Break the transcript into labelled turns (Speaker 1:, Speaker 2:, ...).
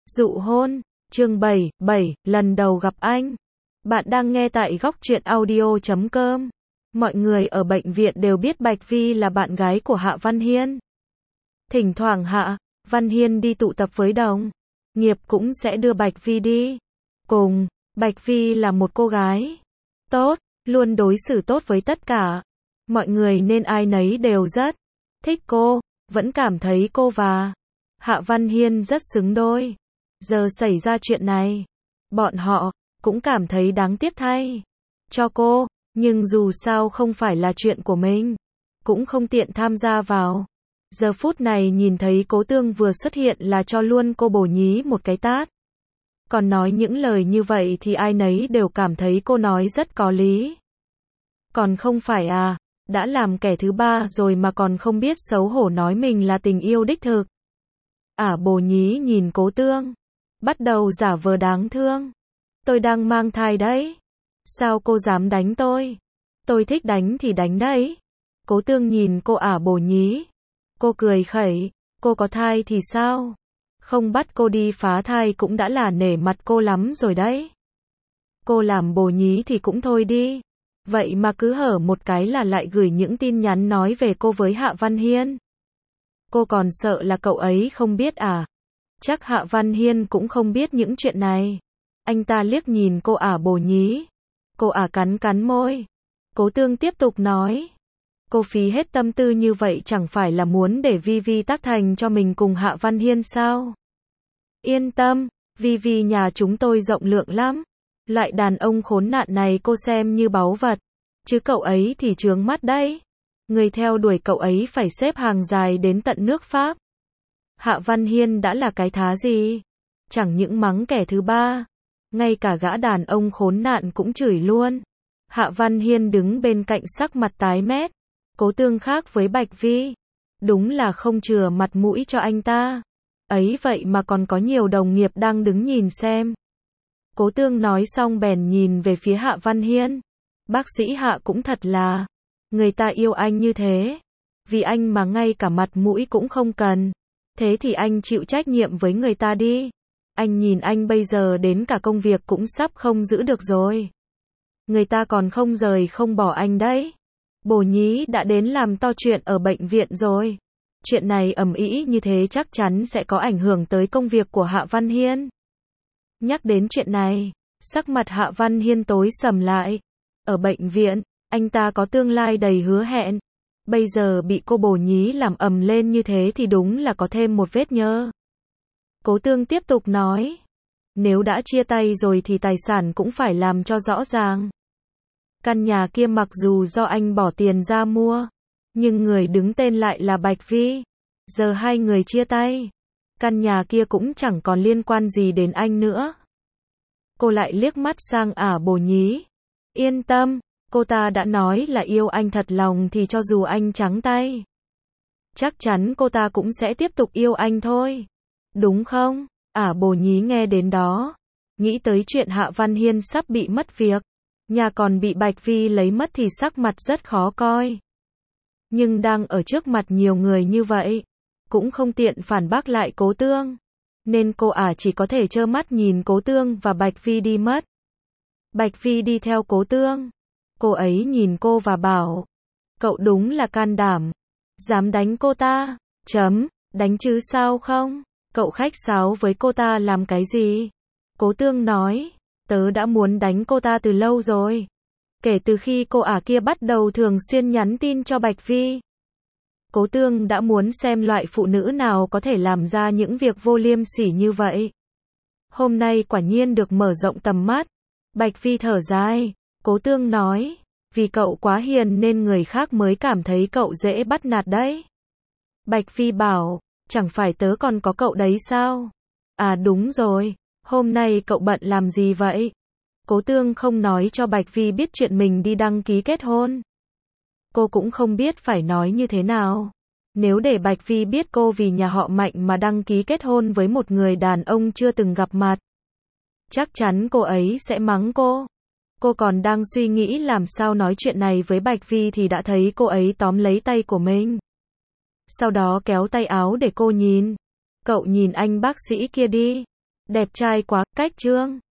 Speaker 1: Dụ hôn, chương 7, lần đầu gặp anh. Bạn đang nghe tại góc truyện audio.com. Mọi người ở bệnh viện đều biết Bạch Vi là bạn gái của Hạ Văn Hiên. Thỉnh thoảng Hạ Văn Hiên đi tụ tập với đồng nghiệp cũng sẽ đưa Bạch Vi đi cùng. Bạch Vi là một cô gái tốt, luôn đối xử tốt với tất cả mọi người nên ai nấy đều rất thích cô, vẫn cảm thấy cô và Hạ Văn Hiên rất xứng đôi. Giờ xảy ra chuyện này, bọn họ cũng cảm thấy đáng tiếc thay cho cô, nhưng dù sao không phải là chuyện của mình, cũng không tiện tham gia vào. Giờ phút này nhìn thấy Cố Tương vừa xuất hiện là cho luôn cô bổ nhí một cái tát. Còn nói những lời như vậy thì ai nấy đều cảm thấy cô nói rất có lý. Còn không phải à, đã làm kẻ thứ ba rồi mà còn không biết xấu hổ nói mình là tình yêu đích thực. Bồ nhí nhìn Cố Tương, bắt đầu giả vờ đáng thương. Tôi đang mang thai đấy. Sao cô dám đánh tôi? Tôi thích đánh thì đánh đấy. Cố Tương nhìn cô bồ nhí. Cô cười khẩy, cô có thai thì sao? Không bắt cô đi phá thai cũng đã là nể mặt cô lắm rồi đấy. Cô làm bồ nhí thì cũng thôi đi. Vậy mà cứ hở một cái là lại gửi những tin nhắn nói về cô với Hạ Văn Hiên. Cô còn sợ là cậu ấy không biết à? Chắc Hạ Văn Hiên cũng không biết những chuyện này. Anh ta liếc nhìn cô bồ nhí. Cô cắn cắn môi. Cố Tương tiếp tục nói. Cô phí hết tâm tư như vậy chẳng phải là muốn để Vi tác thành cho mình cùng Hạ Văn Hiên sao? Yên tâm, Vi nhà chúng tôi rộng lượng lắm. Loại đàn ông khốn nạn này cô xem như báu vật. Chứ cậu ấy thì chướng mắt đấy. Người theo đuổi cậu ấy phải xếp hàng dài đến tận nước Pháp. Hạ Văn Hiên đã là cái thá gì? Chẳng những mắng kẻ thứ ba, ngay cả gã đàn ông khốn nạn cũng chửi luôn. Hạ Văn Hiên đứng bên cạnh sắc mặt tái mét. Cố Tương khác với Bạch Vi, đúng là không chừa mặt mũi cho anh ta. Ấy vậy mà còn có nhiều đồng nghiệp đang đứng nhìn xem. Cố Tương nói xong bèn nhìn về phía Hạ Văn Hiên. Bác sĩ Hạ cũng thật là, người ta yêu anh như thế, vì anh mà ngay cả mặt mũi cũng không cần. Thế thì anh chịu trách nhiệm với người ta đi. Anh nhìn anh bây giờ đến cả công việc cũng sắp không giữ được rồi. Người ta còn không rời không bỏ anh đấy. Bồ nhí đã đến làm to chuyện ở bệnh viện rồi. Chuyện này ầm ĩ như thế chắc chắn sẽ có ảnh hưởng tới công việc của Hạ Văn Hiên. Nhắc đến chuyện này, sắc mặt Hạ Văn Hiên tối sầm lại. Ở bệnh viện, anh ta có tương lai đầy hứa hẹn. Bây giờ bị cô bồ nhí làm ầm lên như thế thì đúng là có thêm một vết nhơ. Cố Tương tiếp tục nói. Nếu đã chia tay rồi thì tài sản cũng phải làm cho rõ ràng. Căn nhà kia mặc dù do anh bỏ tiền ra mua, nhưng người đứng tên lại là Bạch Vi. Giờ hai người chia tay, căn nhà kia cũng chẳng còn liên quan gì đến anh nữa. Cô lại liếc mắt sang bồ nhí. Yên tâm, cô ta đã nói là yêu anh thật lòng thì cho dù anh trắng tay, chắc chắn cô ta cũng sẽ tiếp tục yêu anh thôi. Đúng không? Bồ nhí nghe đến đó, nghĩ tới chuyện Hạ Văn Hiên sắp bị mất việc, nhà còn bị Bạch Vi lấy mất thì sắc mặt rất khó coi. Nhưng đang ở trước mặt nhiều người như vậy, cũng không tiện phản bác lại Cố Tương. Nên cô chỉ có thể trơ mắt nhìn Cố Tương và Bạch Vi đi mất. Bạch Vi đi theo Cố Tương. Cô ấy nhìn cô và bảo. Cậu đúng là can đảm. Dám đánh cô ta. Đánh chứ sao không? Cậu khách sáo với cô ta làm cái gì? Cố Tương nói. Tớ đã muốn đánh cô ta từ lâu rồi. Kể từ khi cô kia bắt đầu thường xuyên nhắn tin cho Bạch Vi. Cố Tương đã muốn xem loại phụ nữ nào có thể làm ra những việc vô liêm sỉ như vậy. Hôm nay quả nhiên được mở rộng tầm mắt. Bạch Vi thở dài. Cố Tương nói. Vì cậu quá hiền nên người khác mới cảm thấy cậu dễ bắt nạt đấy. Bạch Vi bảo. Chẳng phải tớ còn có cậu đấy sao? Đúng rồi. Hôm nay cậu bận làm gì vậy? Cố Tương không nói cho Bạch Vi biết chuyện mình đi đăng ký kết hôn. Cô cũng không biết phải nói như thế nào. Nếu để Bạch Vi biết cô vì nhà họ Mạnh mà đăng ký kết hôn với một người đàn ông chưa từng gặp mặt, chắc chắn cô ấy sẽ mắng cô. Cô còn đang suy nghĩ làm sao nói chuyện này với Bạch Vi thì đã thấy cô ấy tóm lấy tay của mình. Sau đó kéo tay áo để cô nhìn. Cậu nhìn anh bác sĩ kia đi. Đẹp trai quá, cách Trương.